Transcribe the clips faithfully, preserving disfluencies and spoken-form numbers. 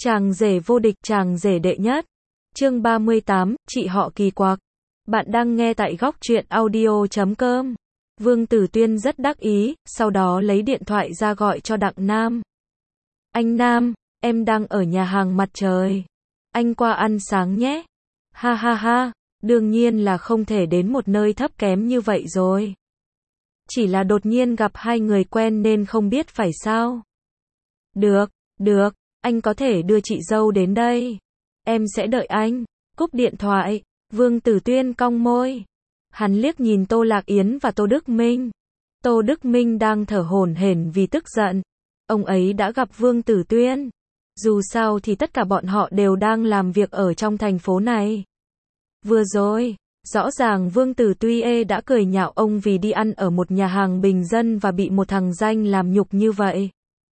Chàng rể vô địch, chàng rể đệ nhất. Chương ba mươi tám, chị họ kỳ quặc. Bạn đang nghe tại góc truyện audio chấm com. Vương Tử Tuyên rất đắc ý, sau đó lấy điện thoại ra gọi cho Đặng Nam. Anh Nam, em đang ở nhà hàng Mặt Trời. Anh qua ăn sáng nhé. Ha ha ha, đương nhiên là không thể đến một nơi thấp kém như vậy rồi. Chỉ là đột nhiên gặp hai người quen nên không biết phải sao. Được, được, anh có thể đưa chị dâu đến đây. Em sẽ đợi anh. Cúp điện thoại, Vương Tử Tuyên cong môi. Hắn liếc nhìn Tô Lạc Yến và Tô Đức Minh. Tô Đức Minh đang thở hổn hển vì tức giận. Ông ấy đã gặp Vương Tử Tuyên. Dù sao thì tất cả bọn họ đều đang làm việc ở trong thành phố này. Vừa rồi, rõ ràng Vương Tử Tuyên đã cười nhạo ông vì đi ăn ở một nhà hàng bình dân và bị một thằng danh làm nhục như vậy.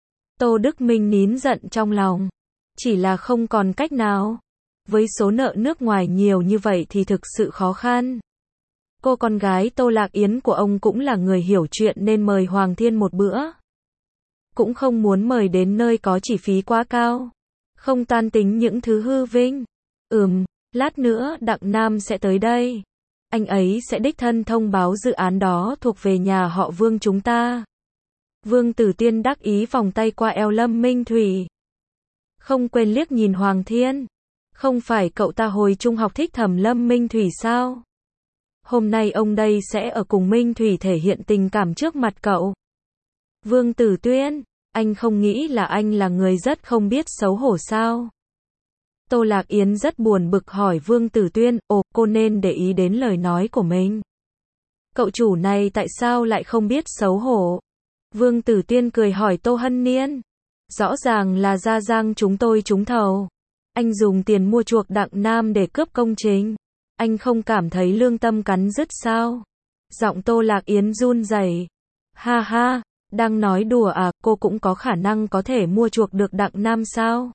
Tô Đức Minh nín giận trong lòng. Chỉ là không còn cách nào. Với số nợ nước ngoài nhiều như vậy thì thực sự khó khăn. Cô con gái Tô Lạc Yến của ông cũng là người hiểu chuyện nên mời Hoàng Thiên một bữa. Cũng không muốn mời đến nơi có chi phí quá cao. Không toan tính những thứ hư vinh. Ừm, lát nữa Đặng Nam sẽ tới đây. Anh ấy sẽ đích thân thông báo dự án đó thuộc về nhà họ Vương chúng ta. Vương Tử Tuyên đắc ý vòng tay qua eo Lâm Minh Thủy. Không quên liếc nhìn Hoàng Thiên. Không phải cậu ta hồi trung học thích thầm Lâm Minh Thủy sao? Hôm nay ông đây sẽ ở cùng Minh Thủy thể hiện tình cảm trước mặt cậu. Vương Tử Tuyên, anh không nghĩ là anh là người rất không biết xấu hổ sao? Tô Lạc Yến rất buồn bực hỏi Vương Tử Tuyên, ồ, cô nên để ý đến lời nói của mình. Cậu chủ này tại sao lại không biết xấu hổ? Vương Tử Tuyên cười hỏi Tô Hân Niên. Rõ ràng là Gia Giang chúng tôi trúng thầu. Anh dùng tiền mua chuộc Đặng Nam để cướp công trình. Anh không cảm thấy lương tâm cắn rứt sao? Giọng Tô Lạc Yến run rẩy. Ha ha, đang nói đùa à, cô cũng có khả năng có thể mua chuộc được Đặng Nam sao?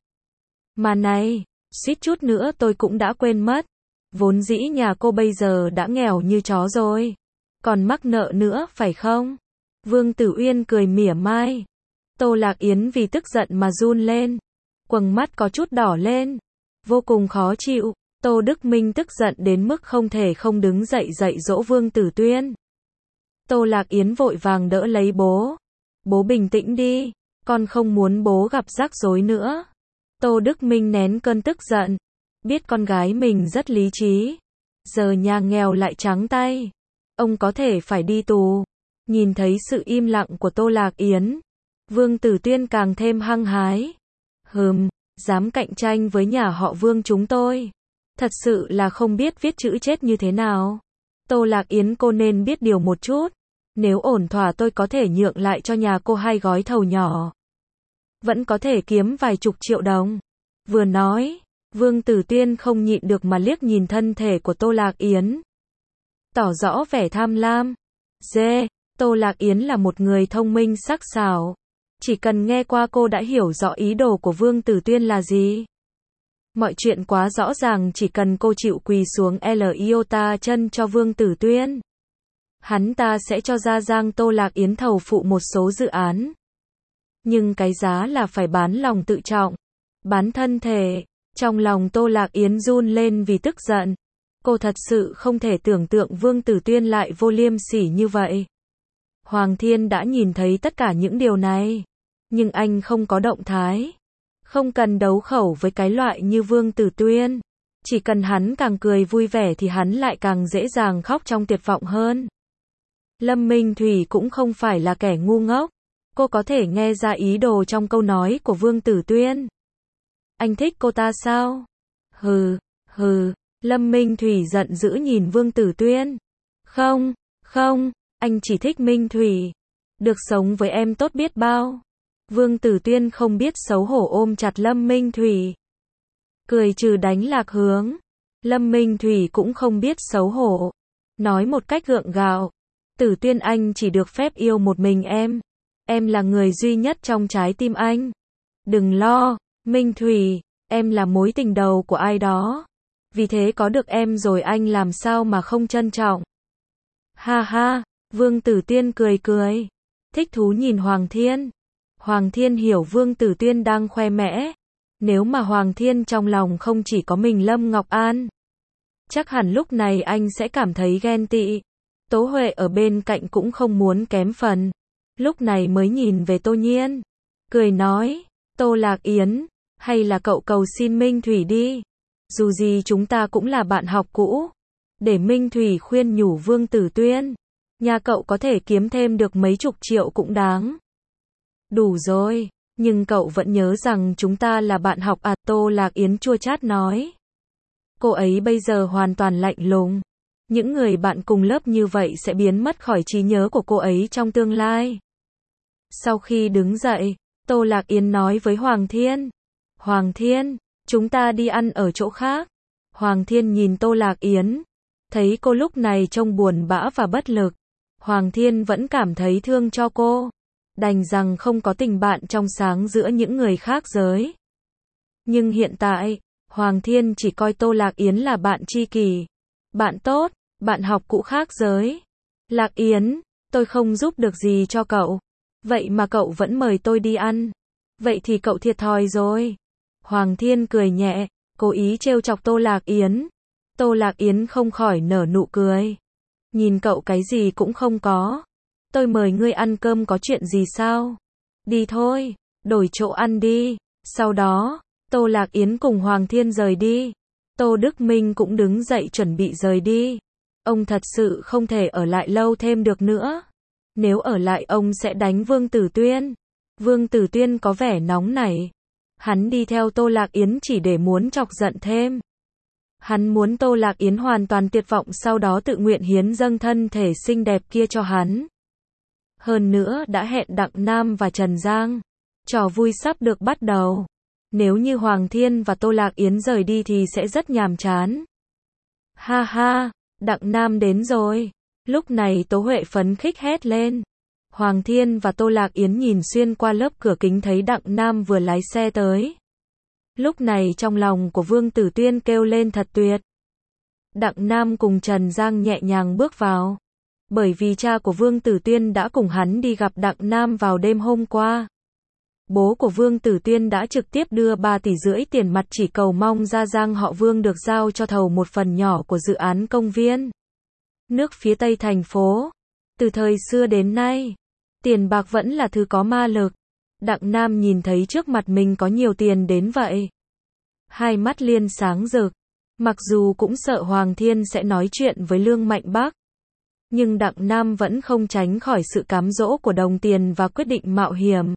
Mà này, suýt chút nữa tôi cũng đã quên mất. Vốn dĩ nhà cô bây giờ đã nghèo như chó rồi. Còn mắc nợ nữa phải không? Vương Tử Uyên cười mỉa mai. Tô Lạc Yến vì tức giận mà run lên. Quầng mắt có chút đỏ lên. Vô cùng khó chịu. Tô Đức Minh tức giận đến mức không thể không đứng dậy dạy dỗ Vương Tử Tuyên. Tô Lạc Yến vội vàng đỡ lấy bố. Bố bình tĩnh đi. Con không muốn bố gặp rắc rối nữa. Tô Đức Minh nén cơn tức giận. Biết con gái mình rất lý trí. Giờ nhà nghèo lại trắng tay. Ông có thể phải đi tù. Nhìn thấy sự im lặng của Tô Lạc Yến. Vương Tử Tuyên càng thêm hăng hái. Hừm, dám cạnh tranh với nhà họ Vương chúng tôi. Thật sự là không biết viết chữ chết như thế nào. Tô Lạc Yến cô nên biết điều một chút. Nếu ổn thỏa tôi có thể nhượng lại cho nhà cô hai gói thầu nhỏ. Vẫn có thể kiếm vài chục triệu đồng. Vừa nói, Vương Tử Tuyên không nhịn được mà liếc nhìn thân thể của Tô Lạc Yến. Tỏ rõ vẻ tham lam. Dê, Tô Lạc Yến là một người thông minh sắc sảo. Chỉ cần nghe qua cô đã hiểu rõ ý đồ của Vương Tử Tuyên là gì. Mọi chuyện quá rõ ràng, chỉ cần cô chịu quỳ xuống L iota chân cho Vương Tử Tuyên. Hắn ta sẽ cho Gia Giang Tô Lạc Yến thầu phụ một số dự án. Nhưng cái giá là phải bán lòng tự trọng. Bán thân thể. Trong lòng Tô Lạc Yến run lên vì tức giận. Cô thật sự không thể tưởng tượng Vương Tử Tuyên lại vô liêm sỉ như vậy. Hoàng Thiên đã nhìn thấy tất cả những điều này. Nhưng anh không có động thái. Không cần đấu khẩu với cái loại như Vương Tử Tuyên. Chỉ cần hắn càng cười vui vẻ thì hắn lại càng dễ dàng khóc trong tuyệt vọng hơn. Lâm Minh Thủy cũng không phải là kẻ ngu ngốc. Cô có thể nghe ra ý đồ trong câu nói của Vương Tử Tuyên. Anh thích cô ta sao? Hừ, hừ. Lâm Minh Thủy giận dữ nhìn Vương Tử Tuyên. Không, không, anh chỉ thích Minh Thủy. Được sống với em tốt biết bao. Vương Tử Tuyên không biết xấu hổ ôm chặt Lâm Minh Thủy. Cười trừ đánh lạc hướng. Lâm Minh Thủy cũng không biết xấu hổ. Nói một cách gượng gạo. Tử Tuyên anh chỉ được phép yêu một mình em. Em là người duy nhất trong trái tim anh. Đừng lo, Minh Thủy, em là mối tình đầu của ai đó. Vì thế có được em rồi anh làm sao mà không trân trọng. Ha ha, Vương Tử Tuyên cười cười. Thích thú nhìn Hoàng Thiên. Hoàng Thiên hiểu Vương Tử Tuyên đang khoe mẽ, Nếu mà Hoàng Thiên trong lòng không chỉ có mình Lâm Ngọc An, chắc hẳn lúc này anh sẽ cảm thấy ghen tị. Tố Huệ ở bên cạnh cũng không muốn kém phần. Lúc này mới nhìn về Tô Nhiên. Cười nói, Tô Lạc Yến, hay là cậu cầu xin Minh Thủy đi. Dù gì chúng ta cũng là bạn học cũ. Để Minh Thủy khuyên nhủ Vương Tử Tuyên. Nhà cậu có thể kiếm thêm được mấy chục triệu cũng đáng. Đủ rồi, nhưng cậu vẫn nhớ rằng chúng ta là bạn học à, Tô Lạc Yến chua chát nói. Cô ấy bây giờ hoàn toàn lạnh lùng. Những người bạn cùng lớp như vậy sẽ biến mất khỏi trí nhớ của cô ấy trong tương lai. Sau khi đứng dậy, Tô Lạc Yến nói với Hoàng Thiên. Hoàng Thiên, chúng ta đi ăn ở chỗ khác. Hoàng Thiên nhìn Tô Lạc Yến. Thấy cô lúc này trông buồn bã và bất lực. Hoàng Thiên vẫn cảm thấy thương cho cô. Đành rằng không có tình bạn trong sáng giữa những người khác giới. Nhưng hiện tại, Hoàng Thiên chỉ coi Tô Lạc Yến là bạn tri kỷ. Bạn tốt, bạn học cũ khác giới. Lạc Yến, tôi không giúp được gì cho cậu. Vậy mà cậu vẫn mời tôi đi ăn. Vậy thì cậu thiệt thòi rồi. Hoàng Thiên cười nhẹ, cố ý trêu chọc Tô Lạc Yến. Tô Lạc Yến không khỏi nở nụ cười. Nhìn cậu cái gì cũng không có. Tôi mời ngươi ăn cơm có chuyện gì sao? Đi thôi, đổi chỗ ăn đi. Sau đó, Tô Lạc Yến cùng Hoàng Thiên rời đi. Tô Đức Minh cũng đứng dậy chuẩn bị rời đi. Ông thật sự không thể ở lại lâu thêm được nữa. Nếu ở lại ông sẽ đánh Vương Tử Tuyên. Vương Tử Tuyên có vẻ nóng nảy. Hắn đi theo Tô Lạc Yến chỉ để muốn chọc giận thêm. Hắn muốn Tô Lạc Yến hoàn toàn tuyệt vọng sau đó tự nguyện hiến dâng thân thể xinh đẹp kia cho hắn. Hơn nữa đã hẹn Đặng Nam và Trần Giang. Trò vui sắp được bắt đầu. Nếu như Hoàng Thiên và Tô Lạc Yến rời đi thì sẽ rất nhàm chán. Ha ha, Đặng Nam đến rồi. Lúc này Tố Huệ phấn khích hét lên. Hoàng Thiên và Tô Lạc Yến nhìn xuyên qua lớp cửa kính thấy Đặng Nam vừa lái xe tới. Lúc này trong lòng của Vương Tử Tuyên kêu lên thật tuyệt. Đặng Nam cùng Trần Giang nhẹ nhàng bước vào. Bởi vì cha của Vương Tử Tuyên đã cùng hắn đi gặp Đặng Nam vào đêm hôm qua. Bố của Vương Tử Tuyên đã trực tiếp đưa ba tỷ rưỡi tiền mặt chỉ cầu mong Gia Giang họ Vương được giao cho thầu một phần nhỏ của dự án công viên nước phía tây thành phố. Từ thời xưa đến nay, tiền bạc vẫn là thứ có ma lực. Đặng Nam nhìn thấy trước mặt mình có nhiều tiền đến vậy. Hai mắt liên sáng rực. Mặc dù cũng sợ Hoàng Thiên sẽ nói chuyện với Lương Mạnh Bắc. Nhưng Đặng Nam vẫn không tránh khỏi sự cám dỗ của đồng tiền và quyết định mạo hiểm.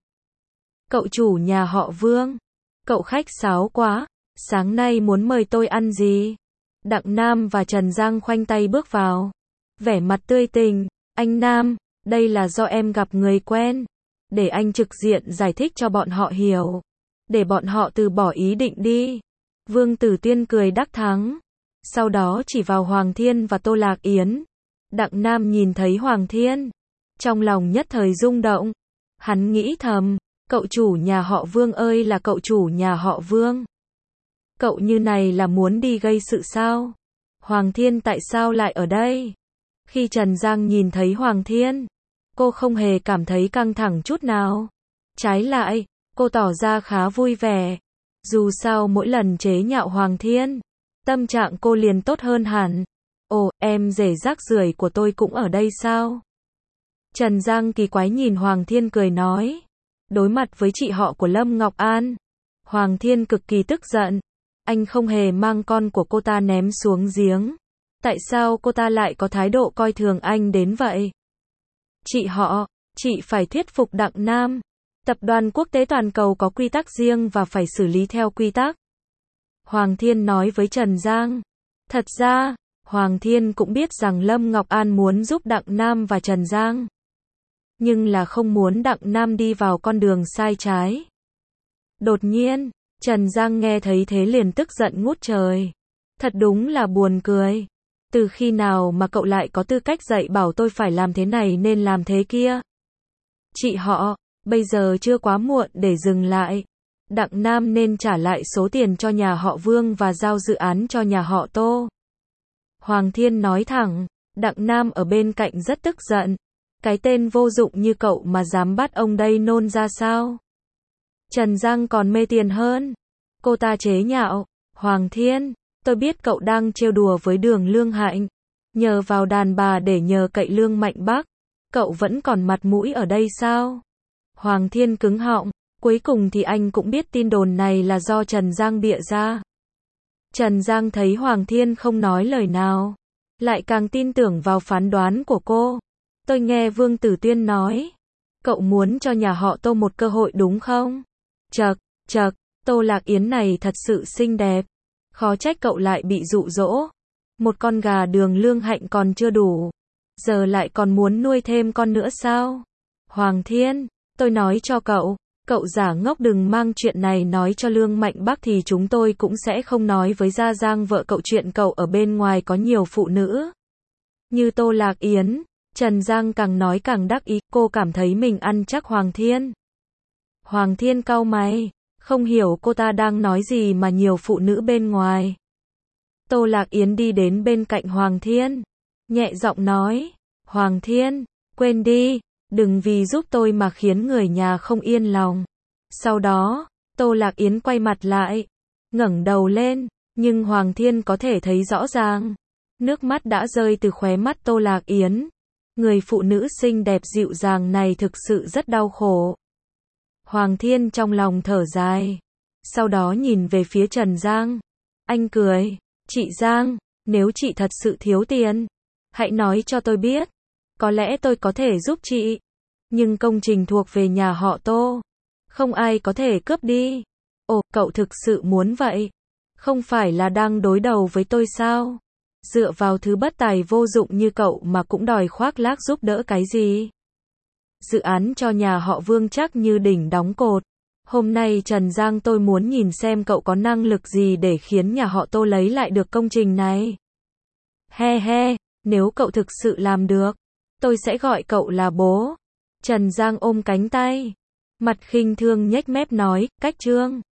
Cậu chủ nhà họ Vương. Cậu khách sáo quá. Sáng nay muốn mời tôi ăn gì? Đặng Nam và Trần Giang khoanh tay bước vào. Vẻ mặt tươi tỉnh. Anh Nam, đây là do em gặp người quen. Để anh trực diện giải thích cho bọn họ hiểu. Để bọn họ từ bỏ ý định đi. Vương Tử Tuyên cười đắc thắng. Sau đó chỉ vào Hoàng Thiên và Tô Lạc Yến. Đặng Nam nhìn thấy Hoàng Thiên. Trong lòng nhất thời rung động. Hắn nghĩ thầm. Cậu chủ nhà họ Vương ơi là cậu chủ nhà họ Vương. Cậu như này là muốn đi gây sự sao? Hoàng Thiên tại sao lại ở đây? Khi Trần Giang nhìn thấy Hoàng Thiên, cô không hề cảm thấy căng thẳng chút nào. Trái lại, cô tỏ ra khá vui vẻ. Dù sao mỗi lần chế nhạo Hoàng Thiên, tâm trạng cô liền tốt hơn hẳn. Ồ, em rể rác rưởi của tôi cũng ở đây sao? Trần Giang kỳ quái nhìn Hoàng Thiên cười nói. Đối mặt với chị họ của Lâm Ngọc An, Hoàng Thiên cực kỳ tức giận. Anh không hề mang con của cô ta ném xuống giếng. Tại sao cô ta lại có thái độ coi thường anh đến vậy? Chị họ, chị phải thuyết phục Đặng Nam. Tập đoàn quốc tế toàn cầu có quy tắc riêng và phải xử lý theo quy tắc. Hoàng Thiên nói với Trần Giang. Thật ra, Hoàng Thiên cũng biết rằng Lâm Ngọc An muốn giúp Đặng Nam và Trần Giang. Nhưng là không muốn Đặng Nam đi vào con đường sai trái. Đột nhiên, Trần Giang nghe thấy thế liền tức giận ngút trời. Thật đúng là buồn cười. Từ khi nào mà cậu lại có tư cách dạy bảo tôi phải làm thế này nên làm thế kia? Chị họ, bây giờ chưa quá muộn để dừng lại. Đặng Nam nên trả lại số tiền cho nhà họ Vương và giao dự án cho nhà họ Tô. Hoàng Thiên nói thẳng. Đặng Nam ở bên cạnh rất tức giận. Cái tên vô dụng như cậu mà dám bắt ông đây nôn ra sao? Trần Giang còn mê tiền hơn. Cô ta chế nhạo, Hoàng Thiên, tôi biết cậu đang trêu đùa với Đường Lương Hạnh. Nhờ vào đàn bà để nhờ cậy Lương Mạnh Bắc. Cậu vẫn còn mặt mũi ở đây sao? Hoàng Thiên cứng họng, cuối cùng thì anh cũng biết tin đồn này là do Trần Giang bịa ra. Trần Giang thấy Hoàng Thiên không nói lời nào, lại càng tin tưởng vào phán đoán của cô. Tôi nghe Vương Tử Tuyên nói, cậu muốn cho nhà họ Tô một cơ hội đúng không? Chậc, chậc, Tô Lạc Yến này thật sự xinh đẹp. Khó trách cậu lại bị dụ dỗ. Một con gà Đường Lương Hạnh còn chưa đủ, giờ lại còn muốn nuôi thêm con nữa sao? Hoàng Thiên, tôi nói cho cậu, cậu giả ngốc đừng mang chuyện này nói cho Lương Mạnh Bắc thì chúng tôi cũng sẽ không nói với Gia Giang vợ cậu chuyện cậu ở bên ngoài có nhiều phụ nữ. Như Tô Lạc Yến, Trần Giang càng nói càng đắc ý, cô cảm thấy mình ăn chắc Hoàng Thiên. Hoàng Thiên cau mày, không hiểu cô ta đang nói gì mà nhiều phụ nữ bên ngoài. Tô Lạc Yến đi đến bên cạnh Hoàng Thiên, nhẹ giọng nói, Hoàng Thiên, quên đi, đừng vì giúp tôi mà khiến người nhà không yên lòng. Sau đó, Tô Lạc Yến quay mặt lại, ngẩng đầu lên, nhưng Hoàng Thiên có thể thấy rõ ràng, nước mắt đã rơi từ khóe mắt Tô Lạc Yến. Người phụ nữ xinh đẹp dịu dàng này thực sự rất đau khổ. Hoàng Thiên trong lòng thở dài, sau đó nhìn về phía Trần Giang. Anh cười, chị Giang, nếu chị thật sự thiếu tiền, hãy nói cho tôi biết, có lẽ tôi có thể giúp chị. Nhưng công trình thuộc về nhà họ Tô, không ai có thể cướp đi. Ồ, cậu thực sự muốn vậy? Không phải là đang đối đầu với tôi sao? Dựa vào thứ bất tài vô dụng như cậu mà cũng đòi khoác lác giúp đỡ cái gì? Dự án cho nhà họ Vương chắc như đỉnh đóng cột. Hôm nay Trần Giang tôi muốn nhìn xem cậu có năng lực gì để khiến nhà họ Tô lấy lại được công trình này. He he, nếu cậu thực sự làm được, tôi sẽ gọi cậu là bố. Trần Giang ôm cánh tay, mặt khinh thương nhếch mép nói, cách trương.